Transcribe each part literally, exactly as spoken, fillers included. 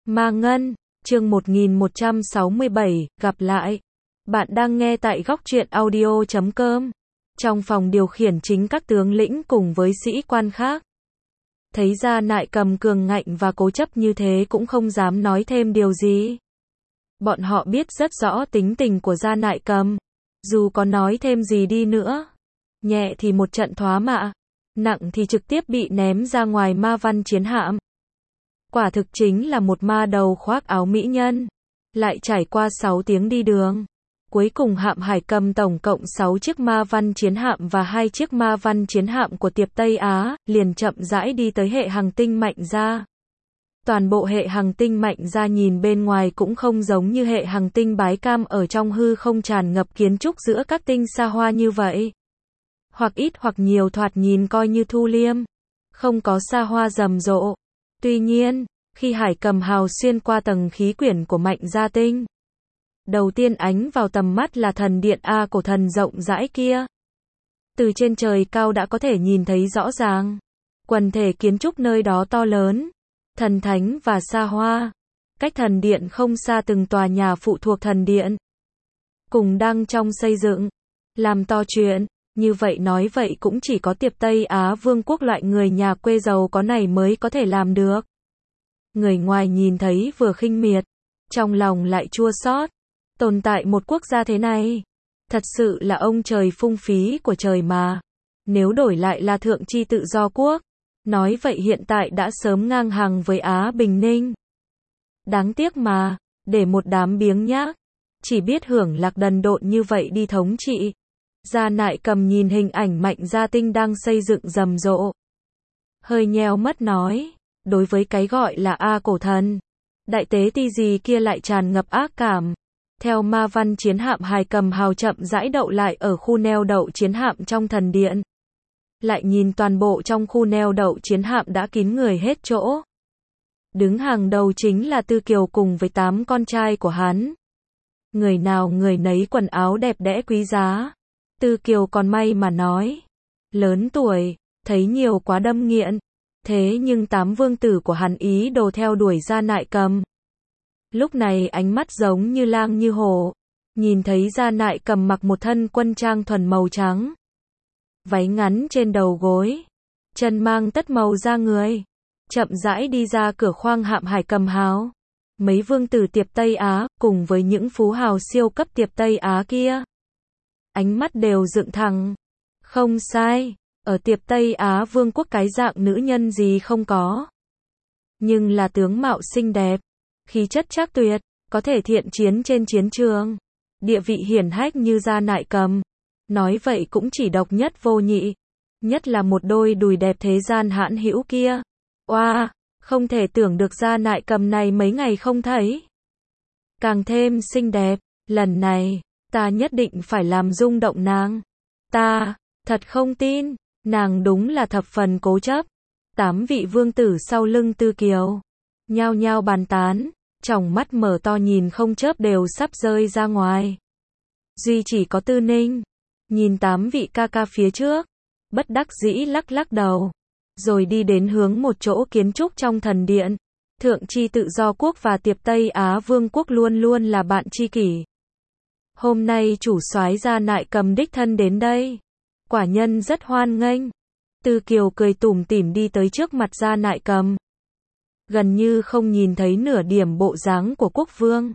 Ma Ngân, chương một nghìn một trăm sáu mươi bảy, gặp lại. Bạn đang nghe tại góc truyện audio chấm com. Trong phòng điều khiển chính các tướng lĩnh cùng với sĩ quan khác. Thấy Gia Nại Cầm cường ngạnh và cố chấp như thế cũng không dám nói thêm điều gì. Bọn họ biết rất rõ tính tình của Gia Nại Cầm. Dù có nói thêm gì đi nữa, nhẹ thì một trận thoá mạ, nặng thì trực tiếp bị ném ra ngoài ma văn chiến hạm. Quả thực chính là một ma đầu khoác áo mỹ nhân. Lại trải qua sáu tiếng đi đường. Cuối cùng hạm Hải Cầm tổng cộng sáu chiếc ma văn chiến hạm và hai chiếc ma văn chiến hạm của Tiệp Tây Á, liền chậm rãi đi tới hệ hành tinh Mạnh Gia. Toàn bộ hệ hành tinh Mạnh Gia nhìn bên ngoài cũng không giống như hệ hành tinh Bái Cam ở trong hư không tràn ngập kiến trúc giữa các tinh xa hoa như vậy. Hoặc ít hoặc nhiều thoạt nhìn coi như thu liêm, không có xa hoa rầm rộ. Tuy nhiên, khi Hải Cầm hào xuyên qua tầng khí quyển của Mạnh Gia tinh, đầu tiên ánh vào tầm mắt là thần điện A cổ thần rộng rãi kia. Từ trên trời cao đã có thể nhìn thấy rõ ràng. Quần thể kiến trúc nơi đó to lớn, thần thánh và xa hoa. Cách thần điện không xa từng tòa nhà phụ thuộc thần điện. Cùng đang trong xây dựng, làm to chuyện. Như vậy nói vậy cũng chỉ có Tiệp Tây Á Vương quốc loại người nhà quê giàu có này mới có thể làm được. Người ngoài nhìn thấy vừa khinh miệt, trong lòng lại chua xót. Tồn tại một quốc gia thế này, thật sự là ông trời phung phí của trời mà. Nếu đổi lại là thượng chi tự do quốc, nói vậy hiện tại đã sớm ngang hàng với Á Bình Ninh. Đáng tiếc mà, để một đám biếng nhác, chỉ biết hưởng lạc đần độn như vậy đi thống trị. Gia Nại Cầm nhìn hình ảnh Mạnh Gia tinh đang xây dựng rầm rộ, hơi nheo mắt nói, đối với cái gọi là A cổ thần, đại tế ti gì kia lại tràn ngập ác cảm. Theo ma văn chiến hạm Hải Cầm hào chậm rãi đậu lại ở khu neo đậu chiến hạm trong thần điện. Lại nhìn toàn bộ trong khu neo đậu chiến hạm đã kín người hết chỗ. Đứng hàng đầu chính là Tư Kiều cùng với tám con trai của hắn. Người nào người nấy quần áo đẹp đẽ quý giá. Tư Kiều còn may mà nói, lớn tuổi, thấy nhiều quá đâm nghiện. Thế nhưng tám vương tử của hắn ý đồ theo đuổi Gia Nại Cầm. Lúc này ánh mắt giống như lang như hổ. Nhìn thấy Gia Nại Cầm mặc một thân quân trang thuần màu trắng, váy ngắn trên đầu gối, chân mang tất màu da người, chậm rãi đi ra cửa khoang hạm Hải Cầm hào. Mấy vương tử Tiệp Tây Á, cùng với những phú hào siêu cấp Tiệp Tây Á kia, ánh mắt đều dựng thẳng. Không sai, ở Tiệp Tây Á Vương quốc cái dạng nữ nhân gì không có. Nhưng là tướng mạo xinh đẹp, khí chất trác tuyệt, có thể thiện chiến trên chiến trường, địa vị hiển hách như Gia Nại Cầm. Nói vậy cũng chỉ độc nhất vô nhị. Nhất là một đôi đùi đẹp thế gian hãn hữu kia. Oa, wow, không thể tưởng được Gia Nại Cầm này mấy ngày không thấy. Càng thêm xinh đẹp, lần này, ta nhất định phải làm rung động nàng. Ta, thật không tin, nàng đúng là thập phần cố chấp. Tám vị vương tử sau lưng Tư Kiều, nhao nhao bàn tán, tròng mắt mở to nhìn không chớp đều sắp rơi ra ngoài. Duy chỉ có Tư Ninh, nhìn tám vị ca ca phía trước, bất đắc dĩ lắc lắc đầu, rồi đi đến hướng một chỗ kiến trúc trong thần điện. Thượng chi tự do quốc và Tiệp Tây Á Vương quốc luôn luôn là bạn tri kỷ. Hôm nay chủ soái Gia Nại Cầm đích thân đến đây, quả nhân rất hoan nghênh. Tư Kiều cười tủm tỉm đi tới trước mặt Gia Nại Cầm, gần như không nhìn thấy nửa điểm bộ dáng của quốc vương.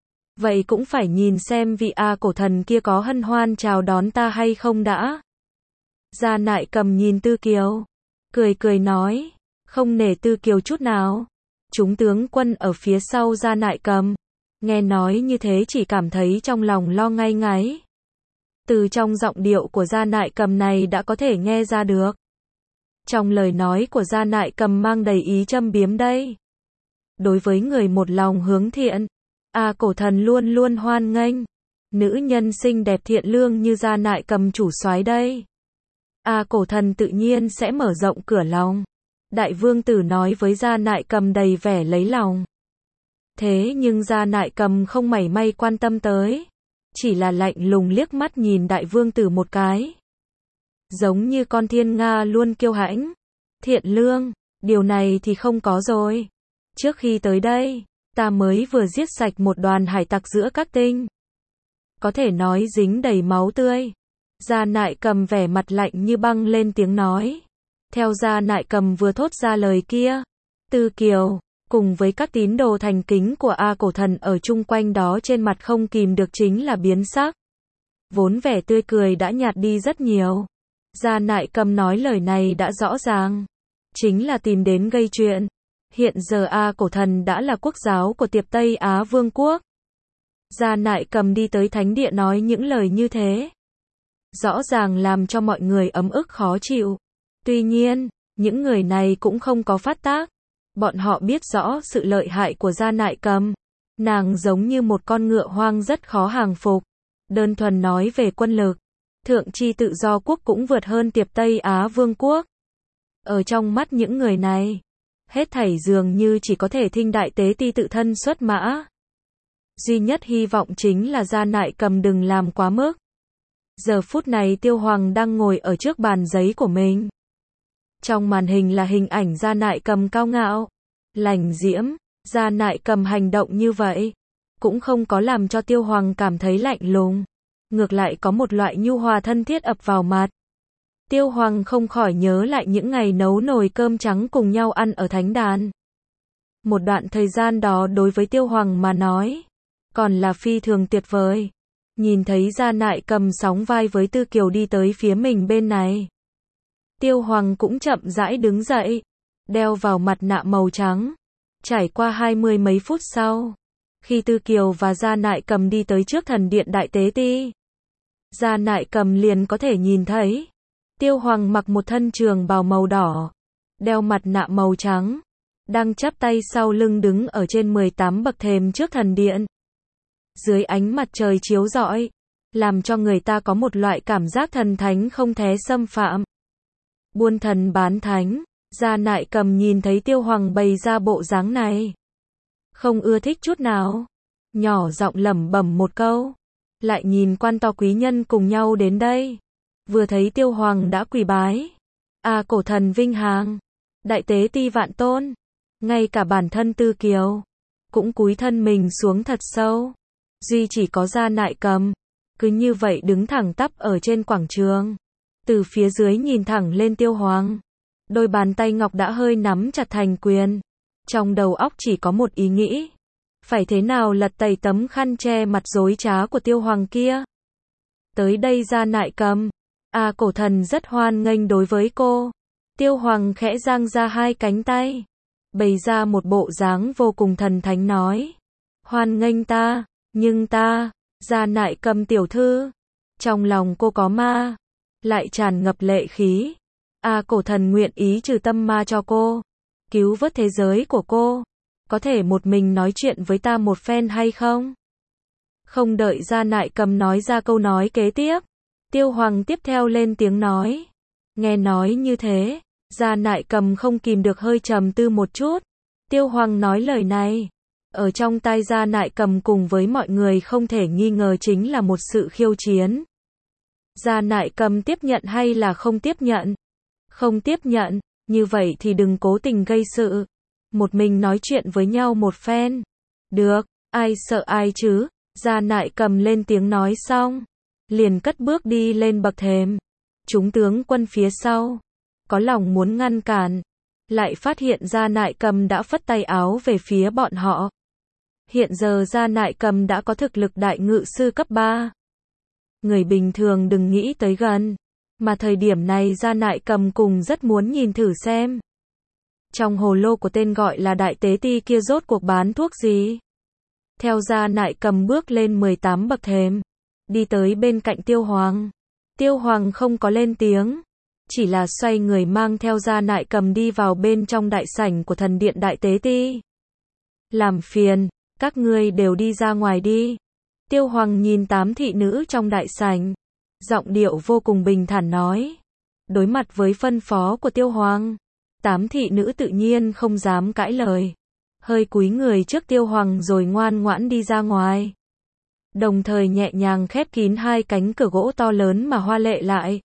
Vậy cũng phải nhìn xem vị A cổ thần kia có hân hoan chào đón ta hay không đã. Gia Nại Cầm nhìn Tư Kiều, cười cười nói, không nể Tư Kiều chút nào. Chúng tướng quân ở phía sau Gia Nại Cầm, nghe nói như thế chỉ cảm thấy trong lòng lo ngay ngáy. Từ trong giọng điệu của Gia Nại Cầm này đã có thể nghe ra được. Trong lời nói của Gia Nại Cầm mang đầy ý châm biếm đây. Đối với người một lòng hướng thiện, A cổ thần luôn luôn hoan nghênh. Nữ nhân xinh đẹp thiện lương như Gia Nại Cầm chủ soái đây, A cổ thần tự nhiên sẽ mở rộng cửa lòng. Đại vương tử nói với Gia Nại Cầm đầy vẻ lấy lòng. Thế nhưng Gia Nại Cầm không mảy may quan tâm tới, chỉ là lạnh lùng liếc mắt nhìn đại vương tử một cái. Giống như con thiên nga luôn kiêu hãnh, thiện lương, điều này thì không có rồi. Trước khi tới đây, Ta mới vừa giết sạch một đoàn hải tặc giữa các tinh. Có thể nói dính đầy máu tươi. Gia Nại Cầm vẻ mặt lạnh như băng lên tiếng nói. Theo Gia Nại Cầm vừa thốt ra lời kia, Tư Kiều, cùng với các tín đồ thành kính của A Cổ Thần ở chung quanh đó trên mặt không kìm được chính là biến sắc. Vốn vẻ tươi cười đã nhạt đi rất nhiều. Gia Nại Cầm nói lời này đã rõ ràng. Chính là tìm đến gây chuyện. Hiện giờ A Cổ Thần đã là quốc giáo của Tiệp Tây Á Vương quốc. Gia Nại Cầm đi tới thánh địa nói những lời như thế. Rõ ràng làm cho mọi người ấm ức khó chịu. Tuy nhiên, những người này cũng không có phát tác. Bọn họ biết rõ sự lợi hại của Gia Nại Cầm. Nàng giống như một con ngựa hoang rất khó hàng phục. Đơn thuần nói về quân lực, Thượng Chi Tự Do Quốc cũng vượt hơn Tiệp Tây Á Vương quốc. Ở trong mắt những người này, hết thảy dường như chỉ có thể thinh đại tế ti tự thân xuất mã. Duy nhất hy vọng chính là Gia Nại Cầm đừng làm quá mức. Giờ phút này Tiêu Hoàng đang ngồi ở trước bàn giấy của mình. Trong màn hình là hình ảnh Gia Nại Cầm cao ngạo, lành diễm. Gia Nại Cầm hành động như vậy cũng không có làm cho Tiêu Hoàng cảm thấy lạnh lùng, ngược lại có một loại nhu hòa thân thiết ập vào mặt. Tiêu Hoàng không khỏi nhớ lại những ngày nấu nồi cơm trắng cùng nhau ăn ở thánh đàn. Một đoạn thời gian đó đối với Tiêu Hoàng mà nói, còn là phi thường tuyệt vời. Nhìn thấy Gia Nại Cầm sóng vai với Tư Kiều đi tới phía mình bên này. Tiêu Hoàng cũng chậm rãi đứng dậy, đeo vào mặt nạ màu trắng. Trải qua hai mươi mấy phút sau, khi Tư Kiều và Gia Nại Cầm đi tới trước thần điện Đại Tế Ti, Gia Nại Cầm liền có thể nhìn thấy Tiêu Hoàng mặc một thân trường bào màu đỏ, đeo mặt nạ màu trắng, đang chắp tay sau lưng đứng ở trên mười tám bậc thềm trước thần điện. Dưới ánh mặt trời chiếu rọi, làm cho người ta có một loại cảm giác thần thánh không thể xâm phạm. Buôn thần bán thánh, Gia Nại Cầm nhìn thấy Tiêu Hoàng bày ra bộ dáng này, không ưa thích chút nào, nhỏ giọng lẩm bẩm một câu, lại nhìn quan to quý nhân cùng nhau đến đây, vừa thấy Tiêu Hoàng đã quỳ bái. A Cổ Thần vinh hằng, Đại Tế Ti vạn tôn, ngay cả bản thân Tư Kiều cũng cúi thân mình xuống thật sâu. Duy chỉ có Gia Nại Cầm cứ như vậy đứng thẳng tắp ở trên quảng trường, từ phía dưới nhìn thẳng lên Tiêu Hoàng. Đôi bàn tay ngọc đã hơi nắm chặt thành quyền. Trong đầu óc chỉ có một ý nghĩ. Phải thế nào lật tẩy tấm khăn che mặt dối trá của Tiêu Hoàng kia. Tới đây Gia Nại Cầm, A Cổ Thần rất hoan nghênh đối với cô. Tiêu Hoàng khẽ giang ra hai cánh tay, bày ra một bộ dáng vô cùng thần thánh nói. Hoan nghênh ta, nhưng ta, Gia Nại Cầm tiểu thư, trong lòng cô có ma, lại tràn ngập lệ khí. A Cổ Thần nguyện ý trừ tâm ma cho cô, cứu vớt thế giới của cô. Có thể một mình nói chuyện với ta một phen hay không? Không đợi Gia Nại Cầm nói ra câu nói kế tiếp, Tiêu Hoàng tiếp theo lên tiếng nói. Nghe nói như thế, Gia Nại Cầm không kìm được hơi trầm tư một chút. Tiêu Hoàng nói lời này, ở trong tai Gia Nại Cầm cùng với mọi người không thể nghi ngờ chính là một sự khiêu chiến. Gia Nại Cầm tiếp nhận hay là không tiếp nhận? Không tiếp nhận, như vậy thì đừng cố tình gây sự. Một mình nói chuyện với nhau một phen. Được, ai sợ ai chứ? Gia Nại Cầm lên tiếng nói xong, liền cất bước đi lên bậc thềm. Chúng tướng quân phía sau có lòng muốn ngăn cản, lại phát hiện Gia Nại Cầm đã phất tay áo về phía bọn họ. Hiện giờ Gia Nại Cầm đã có thực lực đại ngự sư cấp ba. Người bình thường đừng nghĩ tới gần. Mà thời điểm này Gia Nại Cầm cùng rất muốn nhìn thử xem. Trong hồ lô của tên gọi là Đại Tế Ti kia rốt cuộc bán thuốc gì? Theo Gia Nại Cầm bước lên mười tám bậc thềm, đi tới bên cạnh Tiêu Hoàng. Tiêu Hoàng không có lên tiếng, chỉ là xoay người mang theo Gia Nại Cầm đi vào bên trong đại sảnh của thần điện Đại Tế Ti. Làm phiền, các ngươi đều đi ra ngoài đi. Tiêu Hoàng nhìn tám thị nữ trong đại sảnh, giọng điệu vô cùng bình thản nói. Đối mặt với phân phó của Tiêu Hoàng, tám thị nữ tự nhiên không dám cãi lời, hơi cúi người trước Tiêu Hoàng rồi ngoan ngoãn đi ra ngoài. Đồng thời nhẹ nhàng khép kín hai cánh cửa gỗ to lớn mà hoa lệ lại.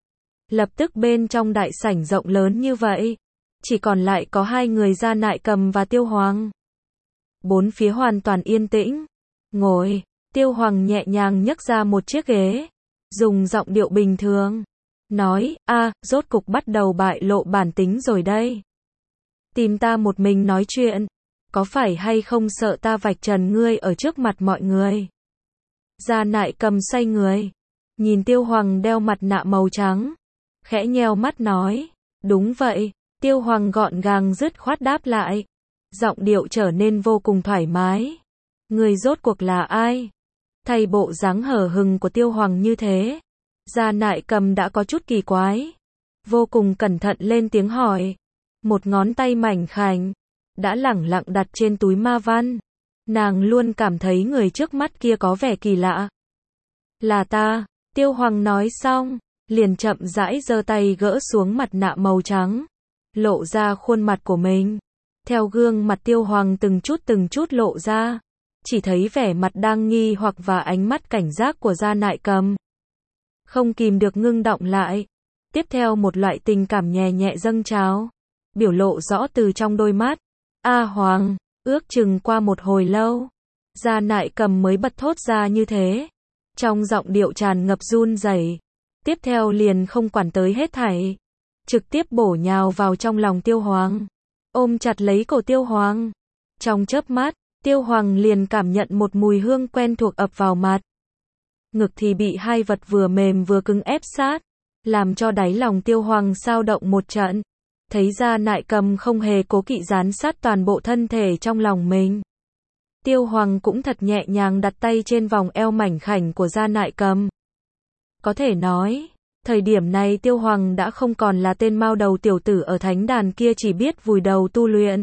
Lập tức bên trong đại sảnh rộng lớn như vậy, chỉ còn lại có hai người Gia Nại Cầm và Tiêu Hoàng. Bốn phía hoàn toàn yên tĩnh. Ngồi, Tiêu Hoàng nhẹ nhàng nhấc ra một chiếc ghế, dùng giọng điệu bình thường, nói, a, rốt cục bắt đầu bại lộ bản tính rồi đây. Tìm ta một mình nói chuyện, có phải hay không sợ ta vạch trần ngươi ở trước mặt mọi người? Gia Nại Cầm xoay người, nhìn Tiêu Hoàng đeo mặt nạ màu trắng, khẽ nheo mắt nói, đúng vậy. Tiêu Hoàng gọn gàng dứt khoát đáp lại, giọng điệu trở nên vô cùng thoải mái. Người rốt cuộc là ai? Thay bộ dáng hở hừng của Tiêu Hoàng như thế, Gia Nại Cầm đã có chút kỳ quái, vô cùng cẩn thận lên tiếng hỏi. Một ngón tay mảnh khảnh đã lẳng lặng đặt trên túi ma văn. Nàng luôn cảm thấy người trước mắt kia có vẻ kỳ lạ. Là ta, Tiêu Hoàng nói xong, liền chậm rãi giơ tay gỡ xuống mặt nạ màu trắng, lộ ra khuôn mặt của mình. Theo gương mặt Tiêu Hoàng từng chút từng chút lộ ra, chỉ thấy vẻ mặt đang nghi hoặc và ánh mắt cảnh giác của Gia Nại Cầm không kìm được ngưng động lại. Tiếp theo một loại tình cảm nhẹ nhẹ dâng trào, biểu lộ rõ từ trong đôi mắt. A Hoàng, ước chừng qua một hồi lâu, Gia Nại Cầm mới bật thốt ra như thế, trong giọng điệu tràn ngập run rẩy. Tiếp theo liền không quản tới hết thảy, trực tiếp bổ nhào vào trong lòng Tiêu Hoàng, ôm chặt lấy cổ Tiêu Hoàng. Trong chớp mắt, Tiêu Hoàng liền cảm nhận một mùi hương quen thuộc ập vào mặt. Ngực thì bị hai vật vừa mềm vừa cứng ép sát, làm cho đáy lòng Tiêu Hoàng xao động một trận. Thấy Gia Nại Cầm không hề cố kỵ dán sát toàn bộ thân thể trong lòng mình, Tiêu Hoàng cũng thật nhẹ nhàng đặt tay trên vòng eo mảnh khảnh của Gia Nại Cầm. Có thể nói, thời điểm này Tiêu Hoàng đã không còn là tên mao đầu tiểu tử ở thánh đàn kia chỉ biết vùi đầu tu luyện.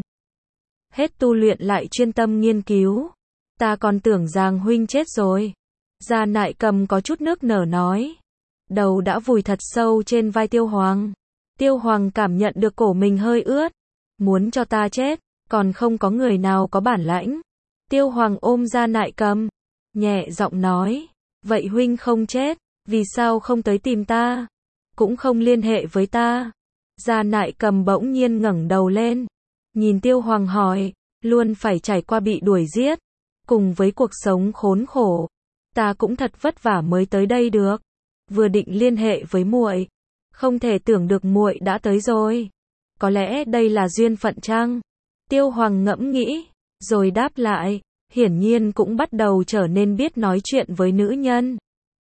Hết tu luyện lại chuyên tâm nghiên cứu. Ta còn tưởng rằng huynh chết rồi. Gia Nại Cầm có chút nước nở nói. Đầu đã vùi thật sâu trên vai Tiêu Hoàng. Tiêu Hoàng cảm nhận được cổ mình hơi ướt. Muốn cho ta chết, còn không có người nào có bản lãnh. Tiêu Hoàng ôm Gia Nại Cầm, nhẹ giọng nói. Vậy huynh không chết, vì sao không tới tìm ta? Cũng không liên hệ với ta. Gia Nại Cầm bỗng nhiên ngẩng đầu lên, nhìn Tiêu Hoàng hỏi, luôn phải trải qua bị đuổi giết, cùng với cuộc sống khốn khổ, ta cũng thật vất vả mới tới đây được. Vừa định liên hệ với muội, không thể tưởng được muội đã tới rồi. Có lẽ đây là duyên phận chăng? Tiêu Hoàng ngẫm nghĩ, rồi đáp lại, hiển nhiên cũng bắt đầu trở nên biết nói chuyện với nữ nhân.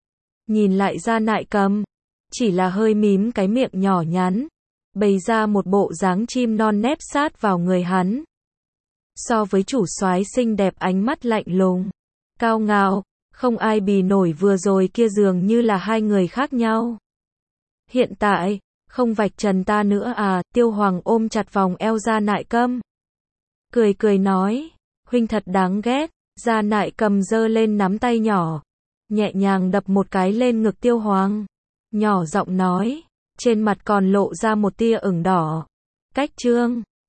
Nhìn lại Gia Nại Cầm, chỉ là hơi mím cái miệng nhỏ nhắn, bày ra một bộ dáng chim non nép sát vào người hắn. So với chủ soái xinh đẹp ánh mắt lạnh lùng, cao ngạo, không ai bì nổi vừa rồi kia dường như là hai người khác nhau. Hiện tại, không vạch trần ta nữa à? Tiêu Hoàng ôm chặt vòng eo Gia Nại Cầm, cười cười nói, huynh thật đáng ghét. Gia Nại Cầm giơ lên nắm tay nhỏ, nhẹ nhàng đập một cái lên ngực Tiêu Hoàng, nhỏ giọng nói, trên mặt còn lộ ra một tia ửng đỏ. Cách chương